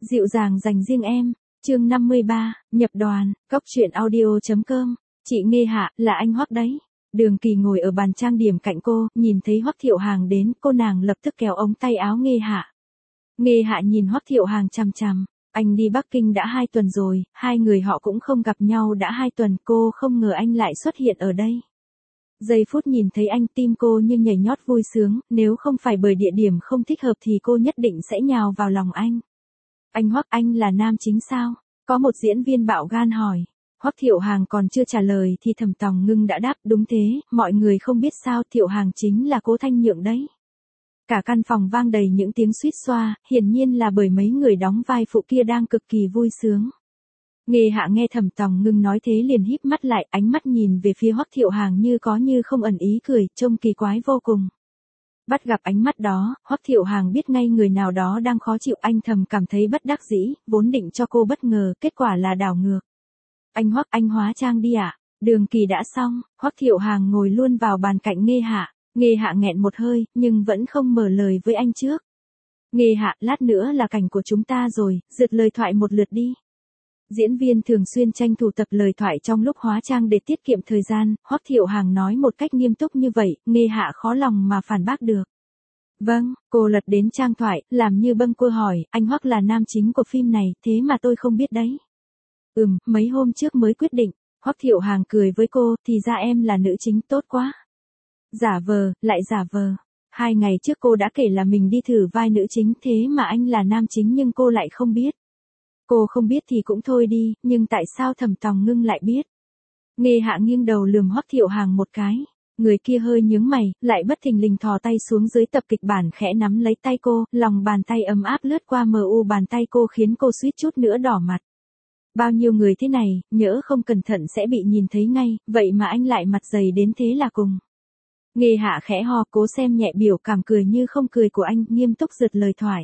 Dịu dàng dành riêng em, chương 53, nhập đoàn, Cóc truyện audio.com, chị Nghê Hạ, là anh Hoắc đấy. Đường Kỳ ngồi ở bàn trang điểm cạnh cô, nhìn thấy Hoắc Thiệu Hàng đến, cô nàng lập tức kéo ống tay áo Nghê Hạ. Nghê Hạ nhìn Hoắc Thiệu Hàng chằm chằm, anh đi Bắc Kinh đã 2 tuần rồi, hai người họ cũng không gặp nhau đã 2 tuần, cô không ngờ anh lại xuất hiện ở đây. Giây phút nhìn thấy anh tim cô như nhảy nhót vui sướng, nếu không phải bởi địa điểm không thích hợp thì cô nhất định sẽ nhào vào lòng anh. Anh Hoắc, anh là nam chính sao? Có một diễn viên bạo gan hỏi. Hoắc Thiệu Hàng còn chưa trả lời thì Thẩm Tòng Ngưng đã đáp, đúng thế, mọi người không biết sao Thiệu Hàng chính là Cố Thanh Nhượng đấy. Cả căn phòng vang đầy những tiếng suýt xoa, hiển nhiên là bởi mấy người đóng vai phụ kia đang cực kỳ vui sướng. Nghê Hạ nghe Thẩm Tòng Ngưng nói thế liền híp mắt lại, ánh mắt nhìn về phía Hoắc Thiệu Hàng như có như không ẩn ý cười, trông kỳ quái vô cùng. Bắt gặp ánh mắt đó, Hoắc Thiệu Hàng biết ngay người nào đó đang khó chịu, anh thầm cảm thấy bất đắc dĩ, vốn định cho cô bất ngờ, kết quả là đảo ngược. Anh Hoắc, anh hóa trang đi ạ. Đường Kỳ đã xong, Hoắc Thiệu Hàng ngồi luôn vào bàn cạnh Nghê Hạ. Nghê Hạ nghẹn một hơi, nhưng vẫn không mở lời với anh trước. Nghê Hạ, lát nữa là cảnh của chúng ta rồi, giật lời thoại một lượt đi. Diễn viên thường xuyên tranh thủ tập lời thoại trong lúc hóa trang để tiết kiệm thời gian, Hoắc Thiệu Hàng nói một cách nghiêm túc như vậy, Nghê Hạ khó lòng mà phản bác được. Vâng, cô lật đến trang thoại, làm như bâng quơ hỏi, anh Hoắc là nam chính của phim này, thế mà tôi không biết đấy. Mấy hôm trước mới quyết định. Hoắc Thiệu Hàng cười với cô, thì ra em là nữ chính, tốt quá. Giả vờ, lại giả vờ. 2 ngày trước cô đã kể là mình đi thử vai nữ chính, thế mà anh là nam chính nhưng cô lại không biết. Cô không biết thì cũng thôi đi, nhưng tại sao Thẩm Tòng Ngưng lại biết? Nghê Hạ nghiêng đầu lườm Hoắc Thiệu Hàng một cái. Người kia hơi nhướng mày, lại bất thình lình thò tay xuống dưới tập kịch bản khẽ nắm lấy tay cô, lòng bàn tay ấm áp lướt qua mờ u bàn tay cô khiến cô suýt chút nữa đỏ mặt. Bao nhiêu người thế này, nhỡ không cẩn thận sẽ bị nhìn thấy ngay, vậy mà anh lại mặt dày đến thế là cùng. Nghê Hạ khẽ ho, cố xem nhẹ biểu cảm cười như không cười của anh, nghiêm túc giật lời thoại.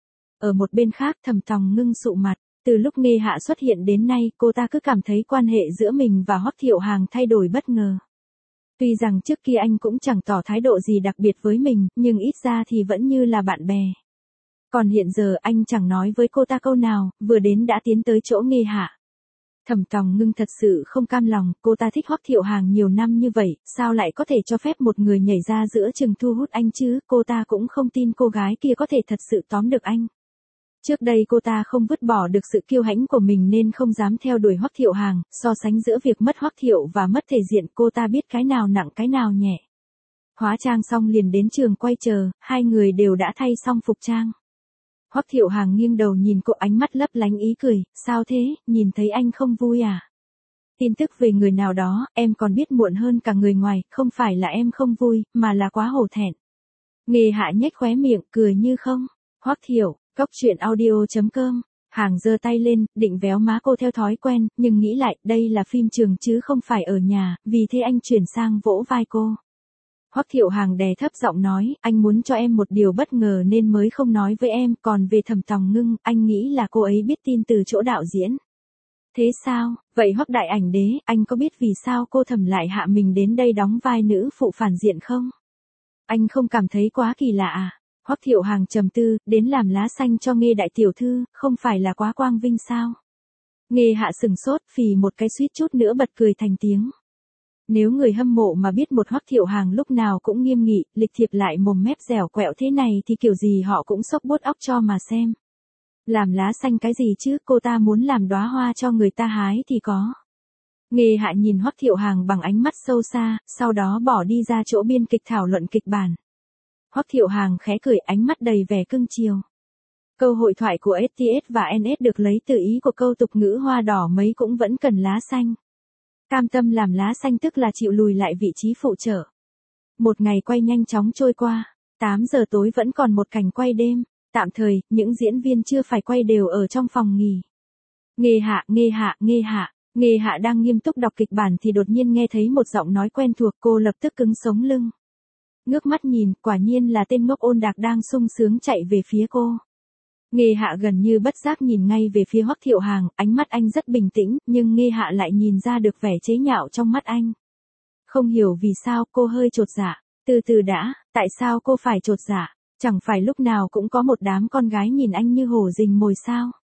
Ở một bên khác, Thẩm Tòng Ngưng sụ mặt. Từ lúc Nghê Hạ xuất hiện đến nay, cô ta cứ cảm thấy quan hệ giữa mình và Hoắc Thiệu Hàng thay đổi bất ngờ. Tuy rằng trước kia anh cũng chẳng tỏ thái độ gì đặc biệt với mình, nhưng ít ra thì vẫn như là bạn bè. Còn hiện giờ anh chẳng nói với cô ta câu nào, vừa đến đã tiến tới chỗ Nghê Hạ. Thẩm Tòng Ngưng thật sự không cam lòng, cô ta thích Hoắc Thiệu Hàng nhiều năm như vậy, sao lại có thể cho phép một người nhảy ra giữa chừng thu hút anh chứ, cô ta cũng không tin cô gái kia có thể thật sự tóm được anh. Trước đây cô ta không vứt bỏ được sự kiêu hãnh của mình nên không dám theo đuổi Hoắc Thiệu Hàng, so sánh giữa việc mất Hoắc Thiệu và mất thể diện cô ta biết cái nào nặng cái nào nhẹ. Hóa trang xong liền đến trường quay chờ, hai người đều đã thay xong phục trang. Hoắc Thiệu Hàng nghiêng đầu nhìn cô, ánh mắt lấp lánh ý cười, sao thế, nhìn thấy anh không vui à? Tin tức về người nào đó, em còn biết muộn hơn cả người ngoài, không phải là em không vui, mà là quá hổ thẹn. Nghê Hạ nhếch khóe miệng, cười như không. Hoắc Thiệu, Cóc truyện audio.com. Hàng giơ tay lên, định véo má cô theo thói quen, nhưng nghĩ lại, đây là phim trường chứ không phải ở nhà, vì thế anh chuyển sang vỗ vai cô. Hoắc Thiệu Hàng đè thấp giọng nói, anh muốn cho em một điều bất ngờ nên mới không nói với em, còn về Thẩm Tòng Ngưng, anh nghĩ là cô ấy biết tin từ chỗ đạo diễn. Thế sao, vậy Hoắc đại ảnh đế, anh có biết vì sao cô Thẩm lại hạ mình đến đây đóng vai nữ phụ phản diện không? Anh không cảm thấy quá kỳ lạ à? Hoắc Thiệu Hàng trầm tư, đến làm lá xanh cho Nghê đại tiểu thư, không phải là quá quang vinh sao? Nghê Hạ sừng sốt, phì một cái suýt chút nữa bật cười thành tiếng. Nếu người hâm mộ mà biết một Hoắc Thiệu Hàng lúc nào cũng nghiêm nghị, lịch thiệp lại mồm mép dẻo quẹo thế này thì kiểu gì họ cũng sốc bốt óc cho mà xem. Làm lá xanh cái gì chứ, cô ta muốn làm đóa hoa cho người ta hái thì có. Nghê Hạ nhìn Hoắc Thiệu Hàng bằng ánh mắt sâu xa, sau đó bỏ đi ra chỗ biên kịch thảo luận kịch bản. Hoắc Thiệu Hàng khẽ cười, ánh mắt đầy vẻ cưng chiều. Câu hội thoại của STS và NS được lấy từ ý của câu tục ngữ hoa đỏ mấy cũng vẫn cần lá xanh. Cam tâm làm lá xanh tức là chịu lùi lại vị trí phụ trợ. Một ngày quay nhanh chóng trôi qua, 8 giờ tối vẫn còn một cảnh quay đêm, tạm thời, những diễn viên chưa phải quay đều ở trong phòng nghỉ. Nghê Hạ, Nghê Hạ, Nghê Hạ, Nghê Hạ đang nghiêm túc đọc kịch bản thì đột nhiên nghe thấy một giọng nói quen thuộc, cô lập tức cứng sống lưng. Ngước mắt nhìn, quả nhiên là tên ngốc Ôn Đạc đang sung sướng chạy về phía cô. Nghê Hạ gần như bất giác nhìn ngay về phía Hoắc Thiệu Hàng, ánh mắt anh rất bình tĩnh, nhưng Nghê Hạ lại nhìn ra được vẻ chế nhạo trong mắt anh. Không hiểu vì sao cô hơi chột dạ, từ từ đã, tại sao cô phải chột dạ, chẳng phải lúc nào cũng có một đám con gái nhìn anh như hổ rình mồi sao?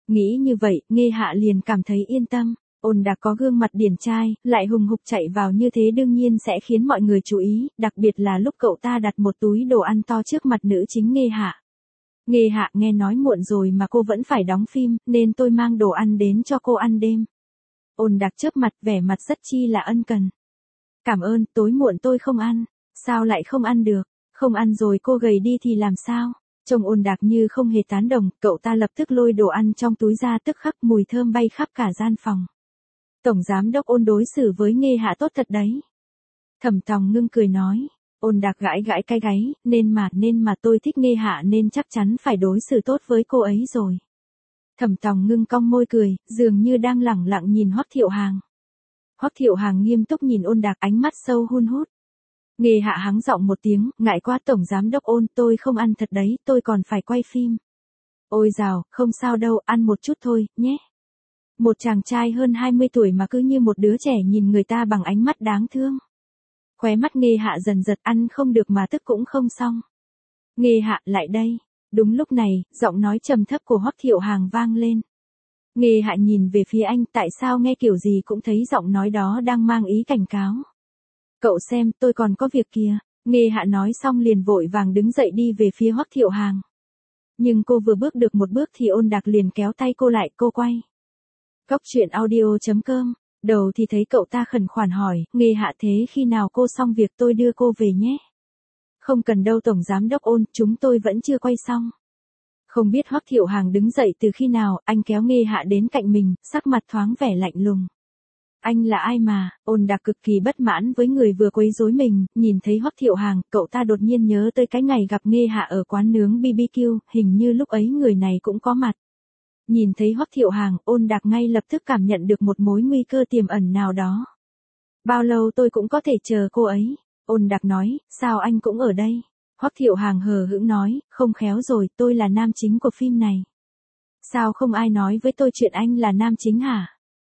Nghĩ như vậy, Nghê Hạ liền cảm thấy yên tâm. Ôn Đạc có gương mặt điển trai, lại hùng hục chạy vào như thế đương nhiên sẽ khiến mọi người chú ý, đặc biệt là lúc cậu ta đặt một túi đồ ăn to trước mặt nữ chính Nghê Hạ. Nghê Hạ nghe nói muộn rồi mà cô vẫn phải đóng phim, nên tôi mang đồ ăn đến cho cô ăn đêm. Ôn Đạc chớp mặt vẻ mặt rất chi là ân cần. Cảm ơn, tối muộn tôi không ăn. Sao lại không ăn được? Không ăn rồi cô gầy đi thì làm sao? Trông Ôn Đạc như không hề tán đồng, cậu ta lập tức lôi đồ ăn trong túi ra tức khắc mùi thơm bay khắp cả gian phòng. Tổng giám đốc Ôn đối xử với Nghê Hạ tốt thật đấy. Thẩm Tòng Ngưng cười nói. Ôn Đạc gãi gãi cái gáy, nên mà tôi thích Nghê Hạ nên chắc chắn phải đối xử tốt với cô ấy rồi. Thẩm Tòng Ngưng cong môi cười, dường như đang lẳng lặng nhìn Hoắc Thiệu Hàng. Hoắc Thiệu Hàng nghiêm túc nhìn Ôn Đạc, ánh mắt sâu hun hút. Nghê Hạ hắng giọng một tiếng, ngại quá tổng giám đốc Ôn, tôi không ăn thật đấy, tôi còn phải quay phim. Ôi dào, không sao đâu, ăn một chút thôi, nhé. Một chàng trai hơn 20 tuổi mà cứ như một đứa trẻ nhìn người ta bằng ánh mắt đáng thương. Khóe mắt Nghê Hạ dần giật, ăn không được mà tức cũng không xong. Nghê Hạ, lại đây. Đúng lúc này, giọng nói trầm thấp của Hoắc Thiệu Hàng vang lên. Nghê Hạ nhìn về phía anh, tại sao nghe kiểu gì cũng thấy giọng nói đó đang mang ý cảnh cáo. Cậu xem, tôi còn có việc kìa. Nghê Hạ nói xong liền vội vàng đứng dậy đi về phía Hoắc Thiệu Hàng. Nhưng cô vừa bước được một bước thì Ôn Đạc liền kéo tay cô lại, cô quay. Cóc truyện audio.com. Đầu thì thấy cậu ta khẩn khoản hỏi, Nghê Hạ thế khi nào cô xong việc tôi đưa cô về nhé. Không cần đâu tổng giám đốc Ôn, chúng tôi vẫn chưa quay xong. Không biết Hoắc Thiệu Hàng đứng dậy từ khi nào, anh kéo Nghê Hạ đến cạnh mình, sắc mặt thoáng vẻ lạnh lùng. Anh là ai mà? Ôn Đạc cực kỳ bất mãn với người vừa quấy rối mình, nhìn thấy Hoắc Thiệu Hàng, cậu ta đột nhiên nhớ tới cái ngày gặp Nghê Hạ ở quán nướng BBQ, hình như lúc ấy người này cũng có mặt. Nhìn thấy Hoắc Thiệu Hàng, Ôn Đạc ngay lập tức cảm nhận được một mối nguy cơ tiềm ẩn nào đó. Bao lâu tôi cũng có thể chờ cô ấy. Ôn Đạc nói, sao anh cũng ở đây? Hoắc Thiệu Hàng hờ hững nói, không khéo rồi, tôi là nam chính của phim này. Sao không ai nói với tôi chuyện anh là nam chính hả?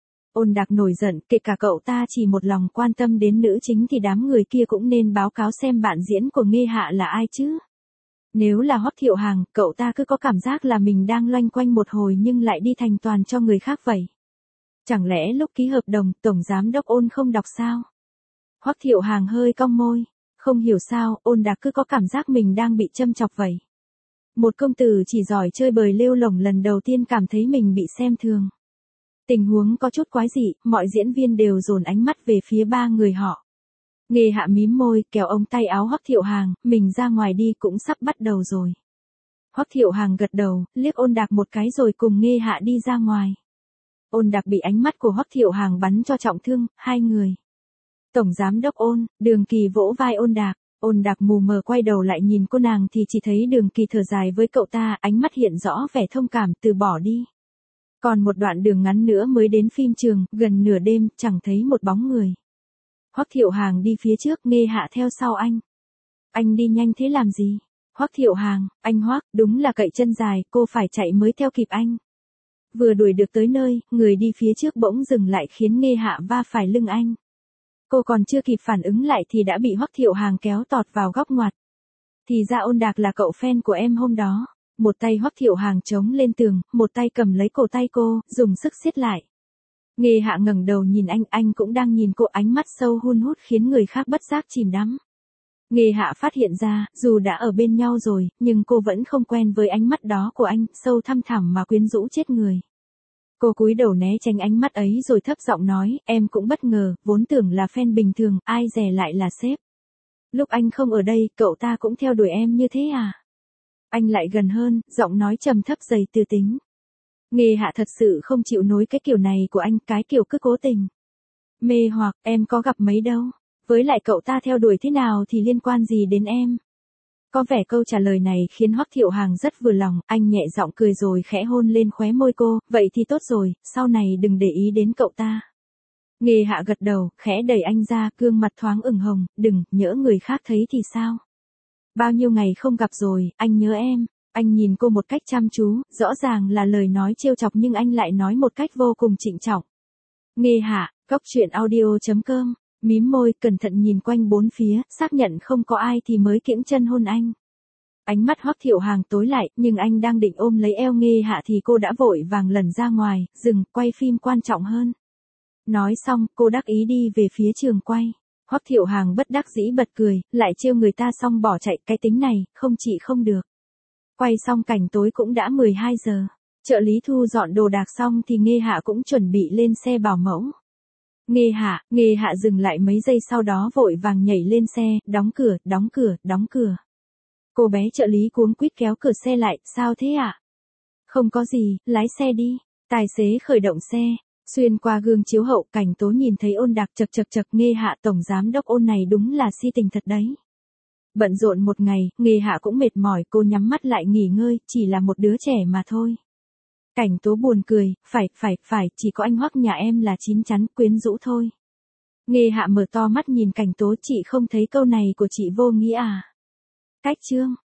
Ôn Đạc nổi giận, kể cả cậu ta chỉ một lòng quan tâm đến nữ chính thì đám người kia cũng nên báo cáo xem bạn diễn của Nghê Hạ là ai chứ. Nếu là Hoắc Thiệu Hàng, cậu ta cứ có cảm giác là mình đang loanh quanh một hồi nhưng lại đi thành toàn cho người khác vậy. Chẳng lẽ lúc ký hợp đồng, tổng giám đốc Ôn không đọc sao? Hoắc Thiệu Hàng hơi cong môi. Không hiểu sao, Ôn Đạc cứ có cảm giác mình đang bị châm chọc vậy. Một công tử chỉ giỏi chơi bời lêu lổng lần đầu tiên cảm thấy mình bị xem thường. Tình huống có chút quái dị, mọi diễn viên đều dồn ánh mắt về phía ba người họ. Nghê Hạ mím môi, kéo ống tay áo Hoắc Thiệu Hàng, mình ra ngoài đi cũng sắp bắt đầu rồi. Hoắc Thiệu Hàng gật đầu, liếc Ôn Đạc một cái rồi cùng Nghê Hạ đi ra ngoài. Ôn Đạc bị ánh mắt của Hoắc Thiệu Hàng bắn cho trọng thương, hai người. Tổng giám đốc Ôn, Đường Kỳ vỗ vai Ôn Đạc. Ôn Đạc mù mờ quay đầu lại nhìn cô nàng thì chỉ thấy Đường Kỳ thở dài với cậu ta, ánh mắt hiện rõ vẻ thông cảm, từ bỏ đi. Còn một đoạn đường ngắn nữa mới đến phim trường, gần nửa đêm, chẳng thấy một bóng người. Hoắc Thiệu Hàng đi phía trước, Nghê Hạ theo sau anh. Anh đi nhanh thế làm gì? Hoắc Thiệu Hàng, anh Hoắc, đúng là cậy chân dài, cô phải chạy mới theo kịp anh. Vừa đuổi được tới nơi, người đi phía trước bỗng dừng lại khiến Nghê Hạ va phải lưng anh. Cô còn chưa kịp phản ứng lại thì đã bị Hoắc Thiệu Hàng kéo tọt vào góc ngoặt. Thì ra Ôn Đạc là cậu fan của em hôm đó. Một tay Hoắc Thiệu Hàng chống lên tường, một tay cầm lấy cổ tay cô, dùng sức siết lại. Nghê Hạ ngẩng đầu nhìn anh cũng đang nhìn cô, ánh mắt sâu hun hút khiến người khác bất giác chìm đắm. Nghê Hạ phát hiện ra, dù đã ở bên nhau rồi, nhưng cô vẫn không quen với ánh mắt đó của anh, sâu thăm thẳm mà quyến rũ chết người. Cô cúi đầu né tránh ánh mắt ấy rồi thấp giọng nói, em cũng bất ngờ, vốn tưởng là fan bình thường, ai dè lại là sếp. Lúc anh không ở đây, cậu ta cũng theo đuổi em như thế à? Anh lại gần hơn, giọng nói trầm thấp dày tư tính. Nghê Hạ thật sự không chịu nổi cái kiểu này của anh, cái kiểu cứ cố tình. Mê hoặc, em có gặp mấy đâu. Với lại cậu ta theo đuổi thế nào thì liên quan gì đến em? Có vẻ câu trả lời này khiến Hoắc Thiệu Hàng rất vừa lòng, anh nhẹ giọng cười rồi khẽ hôn lên khóe môi cô, vậy thì tốt rồi, sau này đừng để ý đến cậu ta. Nghê Hạ gật đầu, khẽ đẩy anh ra, gương mặt thoáng ửng hồng, đừng, nhỡ người khác thấy thì sao? Bao nhiêu ngày không gặp rồi, anh nhớ em. Anh nhìn cô một cách chăm chú, rõ ràng là lời nói trêu chọc nhưng anh lại nói một cách vô cùng trịnh trọng. Nghê Hạ, cóc truyện audio.com, mím môi, cẩn thận nhìn quanh bốn phía, xác nhận không có ai thì mới kiễng chân hôn anh. Ánh mắt Hoắc Thiệu Hàng tối lại, nhưng anh đang định ôm lấy eo Nghê Hạ thì cô đã vội vàng lẩn ra ngoài, dừng, quay phim quan trọng hơn. Nói xong, cô đắc ý đi về phía trường quay. Hoắc Thiệu Hàng bất đắc dĩ bật cười, lại trêu người ta xong bỏ chạy, cái tính này, không chị không được. Quay xong cảnh tối cũng đã 12 giờ. Trợ lý thu dọn đồ đạc xong thì Nghê Hạ cũng chuẩn bị lên xe bảo mẫu. Nghê Hạ dừng lại mấy giây sau đó vội vàng nhảy lên xe, đóng cửa, đóng cửa, đóng cửa. Cô bé trợ lý cuống quýt kéo cửa xe lại, sao thế ạ? Không có gì, lái xe đi. Tài xế khởi động xe. Xuyên qua gương chiếu hậu, Cảnh Tố nhìn thấy Ôn Đạc chật Nghê Hạ tổng giám đốc Ôn này đúng là si tình thật đấy. Bận rộn một ngày, Nghê Hạ cũng mệt mỏi, cô nhắm mắt lại nghỉ ngơi, chỉ là một đứa trẻ mà thôi. Cảnh Tố buồn cười, phải, chỉ có anh Hoắc nhà em là chín chắn, quyến rũ thôi. Nghê Hạ mở to mắt nhìn Cảnh Tố, chị không thấy câu này của chị vô nghĩa à? Cách chương